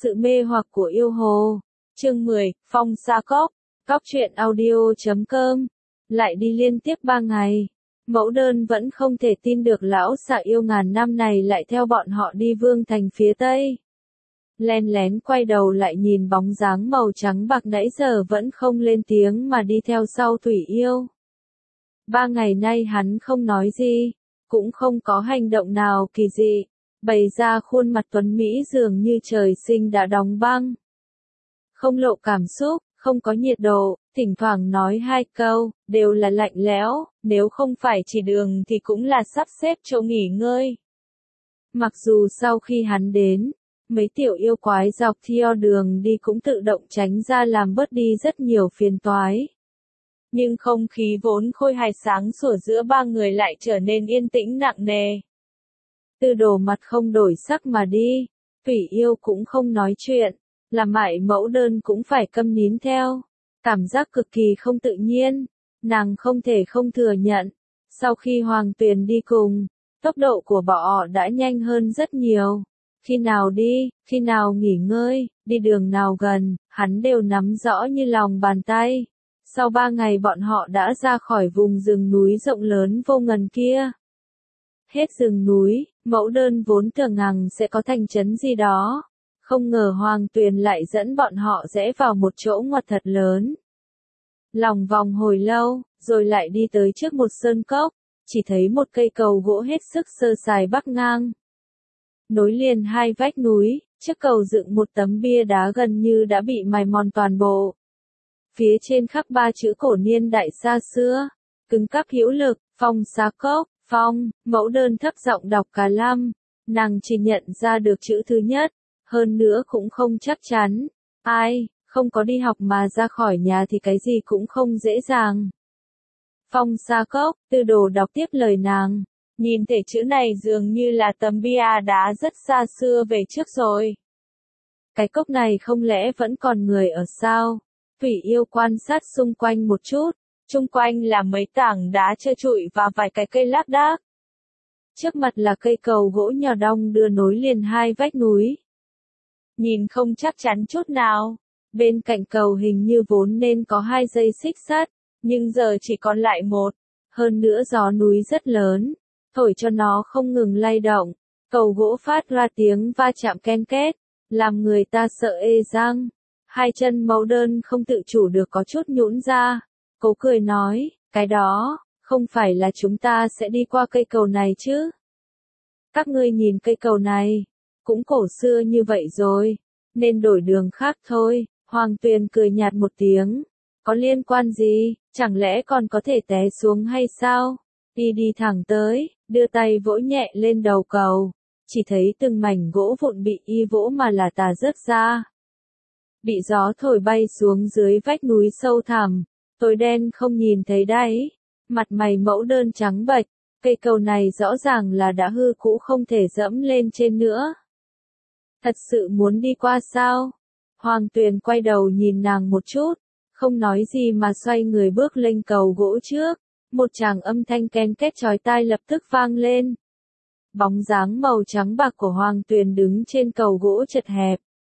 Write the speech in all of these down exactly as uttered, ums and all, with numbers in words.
Sự mê hoặc của yêu hồ. Chương mười, Phong Sa Cốc. Cóc truyện audio chấm com. Lại đi liên tiếp ba ngày. Mẫu đơn vẫn không thể tin được lão xạ yêu ngàn năm này lại theo bọn họ đi vương thành phía tây. Len lén quay đầu lại nhìn bóng dáng màu trắng bạc nãy giờ vẫn không lên tiếng mà đi theo sau Thủy Yêu. Ba ngày nay hắn không nói gì, cũng không có hành động nào kỳ dị, bày ra khuôn mặt tuấn Mỹ dường như trời sinh đã đóng băng. Không lộ cảm xúc, không có nhiệt độ, thỉnh thoảng nói hai câu, đều là lạnh lẽo, nếu không phải chỉ đường thì cũng là sắp xếp chỗ nghỉ ngơi. Mặc dù sau khi hắn đến, mấy tiểu yêu quái dọc theo đường đi cũng tự động tránh ra làm bớt đi rất nhiều phiền toái. Nhưng không khí vốn khôi hài sáng sủa giữa ba người lại trở nên yên tĩnh nặng nề. Tư Đồ mặt không đổi sắc mà đi, Thủy Yêu cũng không nói chuyện, làm mại mẫu đơn cũng phải câm nín theo. Cảm giác cực kỳ không tự nhiên, nàng không thể không thừa nhận. Sau khi Hoàng Tuyền đi cùng, tốc độ của bọn họ đã nhanh hơn rất nhiều. Khi nào đi, khi nào nghỉ ngơi, đi đường nào gần, hắn đều nắm rõ như lòng bàn tay. Sau ba ngày bọn họ đã ra khỏi vùng rừng núi rộng lớn vô ngần kia. Hết rừng núi, mẫu đơn vốn tưởng rằng sẽ có thành trấn gì đó. Không ngờ Hoàng Tuyền lại dẫn bọn họ rẽ vào một chỗ ngoặt thật lớn. Lòng vòng hồi lâu, rồi lại đi tới trước một sơn cốc, chỉ thấy một cây cầu gỗ hết sức sơ sài bắc ngang. Nối liền hai vách núi, trước cầu dựng một tấm bia đá gần như đã bị mài mòn toàn bộ. Phía trên khắc ba chữ cổ niên đại xa xưa, cứng cáp hữu lực, Phong Sa Cốc, Phong, mẫu đơn thấp giọng đọc cả lăm, nàng chỉ nhận ra được chữ thứ nhất, hơn nữa cũng không chắc chắn. Ai, không có đi học mà ra khỏi nhà thì cái gì cũng không dễ dàng. Phong Sa Cốc, Tư Đồ đọc tiếp lời nàng, nhìn thể chữ này dường như là tấm bia đá rất xa xưa về trước rồi. Cái cốc này không lẽ vẫn còn người ở sao? Thủy Yêu quan sát xung quanh một chút, xung quanh là mấy tảng đá trơ trụi và vài cái cây lác đác. Trước mặt là cây cầu gỗ nhỏ đong đưa nối liền hai vách núi. Nhìn không chắc chắn chút nào, bên cạnh cầu hình như vốn nên có hai dây xích sắt, nhưng giờ chỉ còn lại một, hơn nữa gió núi rất lớn, thổi cho nó không ngừng lay động, cầu gỗ phát ra tiếng va chạm ken két, làm người ta sợ ê răng. Hai chân mẫu đơn không tự chủ được có chút nhũn ra, cố cười nói, cái đó, không phải là chúng ta sẽ đi qua cây cầu này chứ? Các ngươi nhìn cây cầu này, cũng cổ xưa như vậy rồi, nên đổi đường khác thôi. Hoàng Tuyền cười nhạt một tiếng, có liên quan gì, chẳng lẽ còn có thể té xuống hay sao? Đi đi thẳng tới, đưa tay vỗ nhẹ lên đầu cầu, chỉ thấy từng mảnh gỗ vụn bị y vỗ mà là tà rớt ra. Bị gió thổi bay xuống dưới vách núi sâu thẳm, tối đen không nhìn thấy đáy, mặt mày mẫu đơn trắng bệch, cây cầu này rõ ràng là đã hư cũ không thể dẫm lên trên nữa. Thật sự muốn đi qua sao? Hoàng Tuyền quay đầu nhìn nàng một chút, không nói gì mà xoay người bước lên cầu gỗ trước, một tràng âm thanh ken két chói tai lập tức vang lên. Bóng dáng màu trắng bạc của Hoàng Tuyền đứng trên cầu gỗ chật hẹp.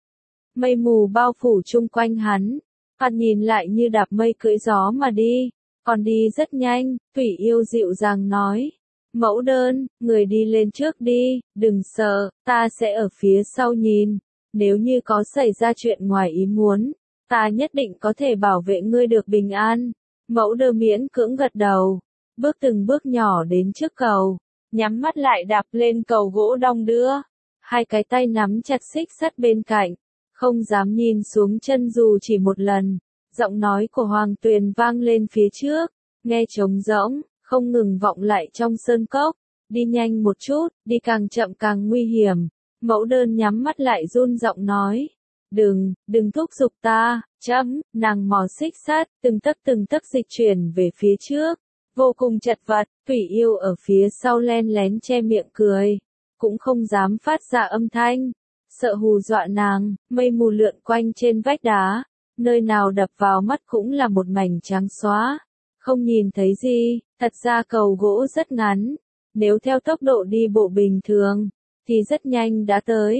Mây mù bao phủ chung quanh hắn, hắn nhìn lại như đạp mây cưỡi gió mà đi, còn đi rất nhanh. Thủy Yêu dịu dàng nói, mẫu đơn, người đi lên trước đi, đừng sợ, ta sẽ ở phía sau nhìn, nếu như có xảy ra chuyện ngoài ý muốn, ta nhất định có thể bảo vệ ngươi được bình an. Mẫu đơn miễn cưỡng gật đầu, bước từng bước nhỏ đến trước cầu, nhắm mắt lại đạp lên cầu gỗ đong đưa, hai cái tay nắm chặt xích sắt bên cạnh, không dám nhìn xuống chân dù chỉ một lần. Giọng nói của Hoàng Tuyền vang lên phía trước, nghe trống rỗng, không ngừng vọng lại trong sơn cốc, đi nhanh một chút, đi càng chậm càng nguy hiểm. Mẫu đơn nhắm mắt lại run giọng nói, đừng, đừng thúc giục ta, chấm, nàng mò xích sắt, từng tấc từng tấc dịch chuyển về phía trước, vô cùng chật vật. Thủy Yêu ở phía sau len lén che miệng cười, cũng không dám phát ra âm thanh, sợ hù dọa nàng. Mây mù lượn quanh trên vách đá, nơi nào đập vào mắt cũng là một mảnh trắng xóa, không nhìn thấy gì. Thật ra cầu gỗ rất ngắn, nếu theo tốc độ đi bộ bình thường, thì rất nhanh đã tới.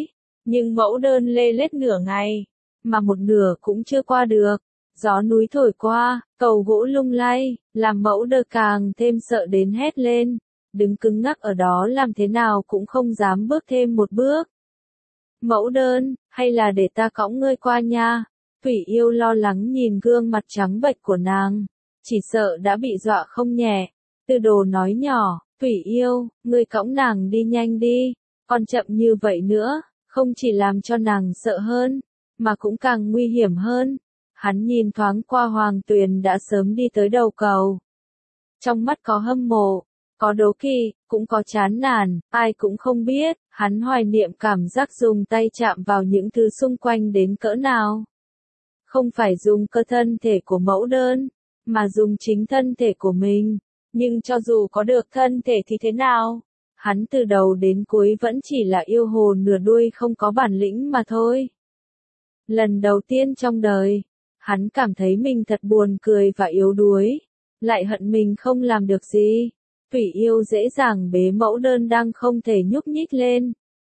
Nhưng mẫu đơn lê lết nửa ngày, mà một nửa cũng chưa qua được. Gió núi thổi qua, cầu gỗ lung lay, làm mẫu đơn càng thêm sợ đến hét lên. Đứng cứng ngắc ở đó làm thế nào cũng không dám bước thêm một bước. Mẫu đơn, hay là để ta cõng ngươi qua nha. Thủy Yêu lo lắng nhìn gương mặt trắng bệch của nàng, chỉ sợ đã bị dọa không nhẹ. Tư Đồ nói nhỏ, Thủy Yêu, ngươi cõng nàng đi nhanh đi, còn chậm như vậy nữa, không chỉ làm cho nàng sợ hơn, mà cũng càng nguy hiểm hơn. Hắn nhìn thoáng qua Hoàng Tuyền đã sớm đi tới đầu cầu. Trong mắt có hâm mộ, có đố kỵ, cũng có chán nản, ai cũng không biết, hắn hoài niệm cảm giác dùng tay chạm vào những thứ xung quanh đến cỡ nào. Không phải dùng cơ thân thể của mẫu đơn, mà dùng chính thân thể của mình. Nhưng cho dù có được thân thể thì thế nào? Hắn từ đầu đến cuối vẫn chỉ là yêu hồ nửa đuôi không có bản lĩnh mà thôi. Lần đầu tiên trong đời, hắn cảm thấy mình thật buồn cười và yếu đuối, lại hận mình không làm được gì. Thủy Yêu dễ dàng bế mẫu đơn đang không thể nhúc nhích lên.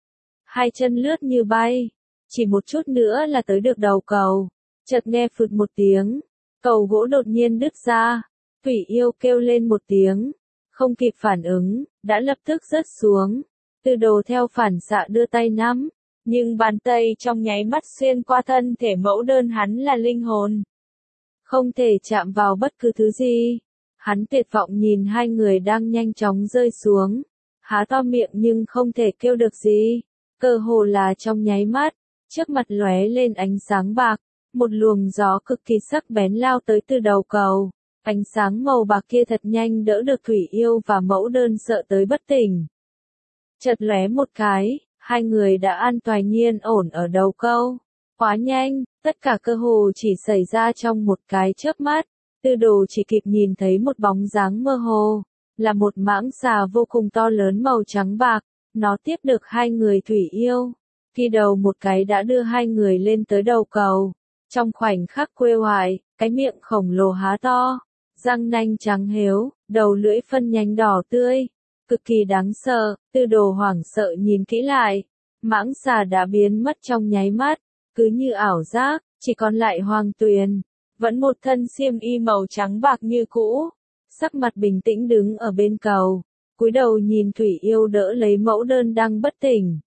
Hai chân lướt như bay, chỉ một chút nữa là tới được đầu cầu. Chợt nghe phụt một tiếng, cầu gỗ đột nhiên đứt ra. Thủy Yêu kêu lên một tiếng, không kịp phản ứng, đã lập tức rớt xuống. Tư Đồ theo phản xạ đưa tay nắm, nhưng bàn tay trong nháy mắt xuyên qua thân thể mẫu đơn, hắn là linh hồn, không thể chạm vào bất cứ thứ gì. Hắn tuyệt vọng nhìn hai người đang nhanh chóng rơi xuống, há to miệng nhưng không thể kêu được gì. Cơ hồ là trong nháy mắt, trước mặt lóe lên ánh sáng bạc, một luồng gió cực kỳ sắc bén lao tới từ đầu cầu. Ánh sáng màu bạc kia thật nhanh đỡ được Thủy Yêu và mẫu đơn sợ tới bất tỉnh. Chợt lóe một cái, hai người đã an toàn nhiên ổn ở đầu câu. Quá nhanh, tất cả cơ hồ chỉ xảy ra trong một cái chớp mắt. Tư Đồ chỉ kịp nhìn thấy một bóng dáng mơ hồ, là một mãng xà vô cùng to lớn màu trắng bạc, nó tiếp được hai người Thủy Yêu. Khi đầu một cái đã đưa hai người lên tới đầu cầu. Trong khoảnh khắc quê hoài, cái miệng khổng lồ há to, răng nanh trắng héo, đầu lưỡi phân nhánh đỏ tươi, cực kỳ đáng sợ. Tư Đồ hoảng sợ nhìn kỹ lại, mãng xà đã biến mất trong nháy mắt, cứ như ảo giác, chỉ còn lại Hoàng Tuyền, vẫn một thân xiêm y màu trắng bạc như cũ, sắc mặt bình tĩnh đứng ở bên cầu, cúi đầu nhìn Thủy Yêu đỡ lấy mẫu đơn đang bất tỉnh.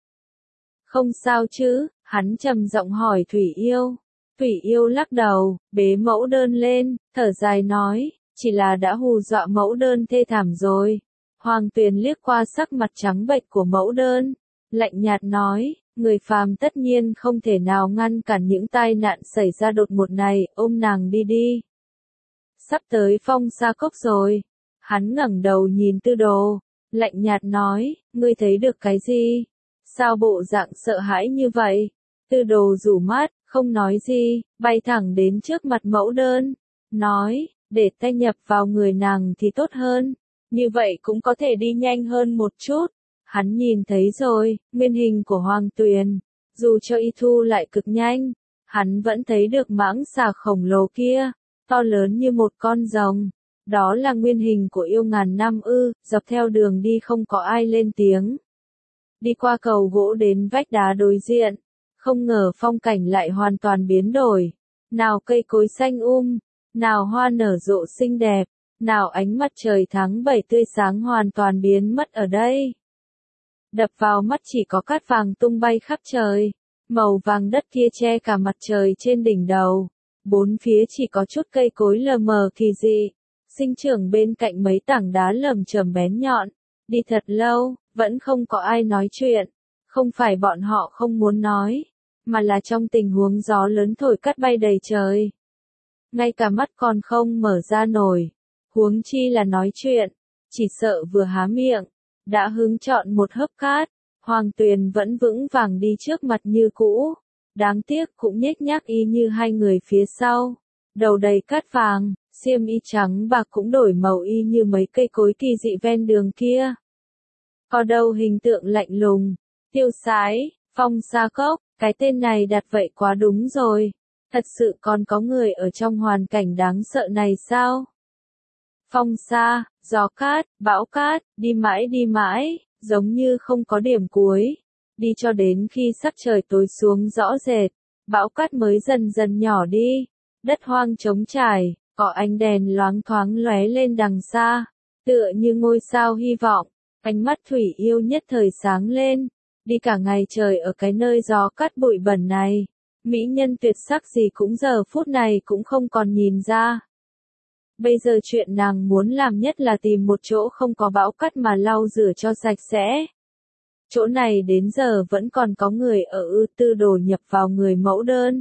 Không sao chứ? Hắn trầm giọng hỏi Thủy Yêu. Thủy Yêu lắc đầu, bế mẫu đơn lên, thở dài nói, chỉ là đã hù dọa mẫu đơn thê thảm rồi. Hoàng Tuyền liếc qua sắc mặt trắng bệch của mẫu đơn, lạnh nhạt nói, người phàm tất nhiên không thể nào ngăn cản những tai nạn xảy ra đột ngột này, ôm nàng đi đi. Sắp tới Phong Sa Cốc rồi. Hắn ngẩng đầu nhìn Tư Đồ, lạnh nhạt nói, ngươi thấy được cái gì? Sao bộ dạng sợ hãi như vậy? Tư Đồ rủ mắt, không nói gì, bay thẳng đến trước mặt mẫu đơn, nói, để tay nhập vào người nàng thì tốt hơn, như vậy cũng có thể đi nhanh hơn một chút. Hắn nhìn thấy rồi, nguyên hình của Hoàng Tuyền, dù cho y thu lại cực nhanh, hắn vẫn thấy được mãng xà khổng lồ kia, to lớn như một con rồng. Đó là nguyên hình của yêu ngàn năm ư? Dọc theo đường đi không có ai lên tiếng. Đi qua cầu gỗ đến vách đá đối diện, không ngờ phong cảnh lại hoàn toàn biến đổi. Nào cây cối xanh um, nào hoa nở rộ xinh đẹp, nào ánh mặt trời tháng bảy tươi sáng hoàn toàn biến mất ở đây. Đập vào mắt chỉ có cát vàng tung bay khắp trời, màu vàng đất kia che cả mặt trời trên đỉnh đầu. Bốn phía chỉ có chút cây cối lờ mờ kỳ dị, sinh trưởng bên cạnh mấy tảng đá lởm chởm bén nhọn. Đi thật lâu, vẫn không có ai nói chuyện. Không phải bọn họ không muốn nói, mà là trong tình huống gió lớn thổi cát bay đầy trời. Ngay cả mắt còn không mở ra nổi, huống chi là nói chuyện, chỉ sợ vừa há miệng, đã hứng chọn một hớp cát. Hoàng Tuyền vẫn vững vàng đi trước mặt như cũ, đáng tiếc cũng nhếch nhác y như hai người phía sau, đầu đầy cát vàng, xiêm y trắng bạc cũng đổi màu y như mấy cây cối kỳ dị ven đường kia. Có đâu hình tượng lạnh lùng, tiêu sái, Phong Sa Cốc, cái tên này đặt vậy quá đúng rồi. Thật sự còn có người ở trong hoàn cảnh đáng sợ này sao? Phong sa, gió cát, bão cát, đi mãi đi mãi, giống như không có điểm cuối. đi cho đến khi sắc trời tối xuống rõ rệt, bão cát mới dần dần nhỏ đi, đất hoang trống trải, có ánh đèn loáng thoáng lóe lên đằng xa, tựa như ngôi sao hy vọng, ánh mắt Thủy Yêu nhất thời sáng lên, đi cả ngày trời ở cái nơi gió cát bụi bẩn này, mỹ nhân tuyệt sắc gì cũng giờ phút này cũng không còn nhìn ra. Bây giờ chuyện nàng muốn làm nhất là tìm một chỗ không có bão cát mà lau rửa cho sạch sẽ. Chỗ này đến giờ vẫn còn có người ở ư Tư Đồ nhập vào người mẫu đơn.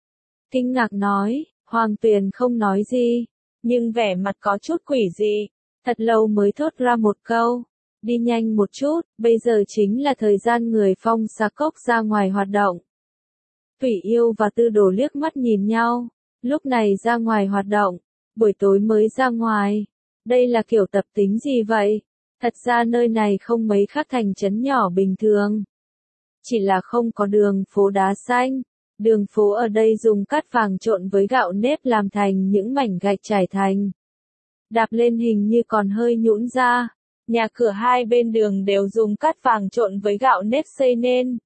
Kinh ngạc nói, Hoàng Tuyền không nói gì, nhưng vẻ mặt có chút quỷ dị, thật lâu mới thốt ra một câu, đi nhanh một chút, bây giờ chính là thời gian người Phong Xà Cốc ra ngoài hoạt động. Thủy Yêu và Tư Đồ liếc mắt nhìn nhau, lúc này ra ngoài hoạt động, buổi tối mới ra ngoài, đây là kiểu tập tính gì vậy? Thật ra nơi này không mấy khác thành trấn nhỏ bình thường. Chỉ là không có đường phố đá xanh, đường phố ở đây dùng cát vàng trộn với gạo nếp làm thành những mảnh gạch trải thành. Đạp lên hình như còn hơi nhũn ra, nhà cửa hai bên đường đều dùng cát vàng trộn với gạo nếp xây nên.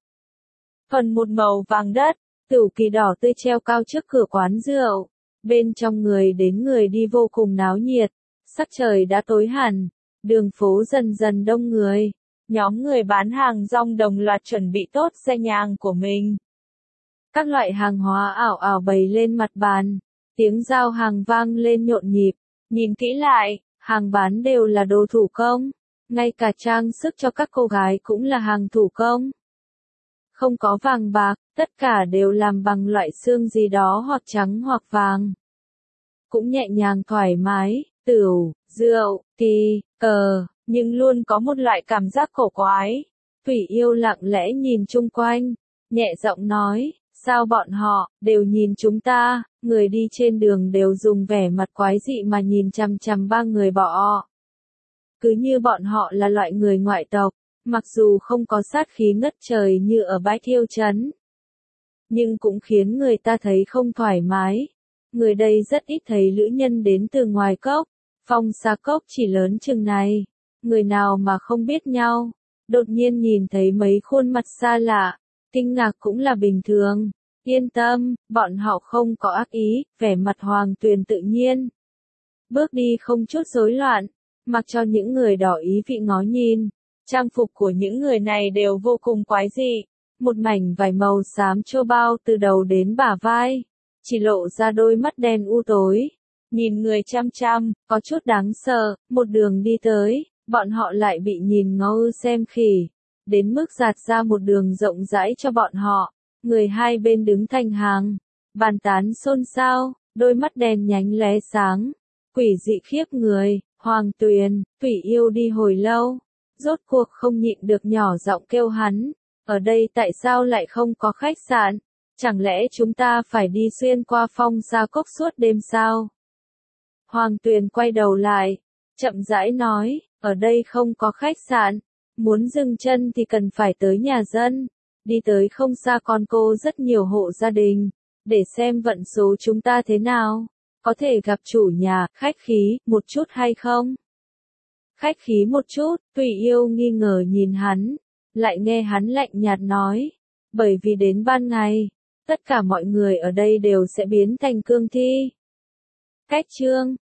Phần một màu vàng đất, tửu kỳ đỏ tươi treo cao trước cửa quán rượu, bên trong người đến người đi vô cùng náo nhiệt, sắc trời đã tối hẳn. Đường phố dần dần đông người, nhóm người bán hàng rong đồng loạt chuẩn bị tốt xe nhang của mình. Các loại hàng hóa ảo ảo bày lên mặt bàn, tiếng giao hàng vang lên nhộn nhịp, nhìn kỹ lại, hàng bán đều là đồ thủ công, ngay cả trang sức cho các cô gái cũng là hàng thủ công. Không có vàng bạc, tất cả đều làm bằng loại xương gì đó hoặc trắng hoặc vàng. Cũng nhẹ nhàng thoải mái, tửu, rượu, kỳ, cờ, nhưng luôn có một loại cảm giác cổ quái. Thủy Yêu lặng lẽ nhìn chung quanh, nhẹ giọng nói, sao bọn họ, đều nhìn chúng ta, người đi trên đường đều dùng vẻ mặt quái dị mà nhìn chằm chằm ba người bọ. Cứ như bọn họ là loại người ngoại tộc, mặc dù không có sát khí ngất trời như ở bãi thiêu trấn, nhưng cũng khiến người ta thấy không thoải mái. Người đây rất ít thấy lữ nhân đến từ ngoài cốc. Phong Xà Cốc chỉ lớn chừng này, người nào mà không biết nhau, đột nhiên nhìn thấy mấy khuôn mặt xa lạ, kinh ngạc cũng là bình thường. Yên tâm, bọn họ không có ác ý, vẻ mặt Hoàng Tuyền tự nhiên. Bước đi không chút rối loạn, mặc cho những người đỏ ý vị ngó nhìn, trang phục của những người này đều vô cùng quái dị, một mảnh vải màu xám trô bao từ đầu đến bả vai, chỉ lộ ra đôi mắt đen u tối. Nhìn người chăm chăm, có chút đáng sợ, một đường đi tới, bọn họ lại bị nhìn ngó ư xem khỉ, đến mức giạt ra một đường rộng rãi cho bọn họ, người hai bên đứng thành hàng, bàn tán xôn xao, đôi mắt đen nhánh lóe sáng, quỷ dị khiếp người. Hoàng Tuyền, Thủy Yêu đi hồi lâu, rốt cuộc không nhịn được nhỏ giọng kêu hắn, ở đây tại sao lại không có khách sạn, chẳng lẽ chúng ta phải đi xuyên qua Phong Xà Cốc suốt đêm sao? Hoàng Tuyền quay đầu lại, chậm rãi nói, ở đây không có khách sạn, muốn dừng chân thì cần phải tới nhà dân, đi tới không xa con cô rất nhiều hộ gia đình, để xem vận số chúng ta thế nào, có thể gặp chủ nhà, khách khí, một chút hay không? Khách khí một chút, Thủy Yêu nghi ngờ nhìn hắn, lại nghe hắn lạnh nhạt nói, bởi vì đến ban ngày, tất cả mọi người ở đây đều sẽ biến thành cương thi. Cách chương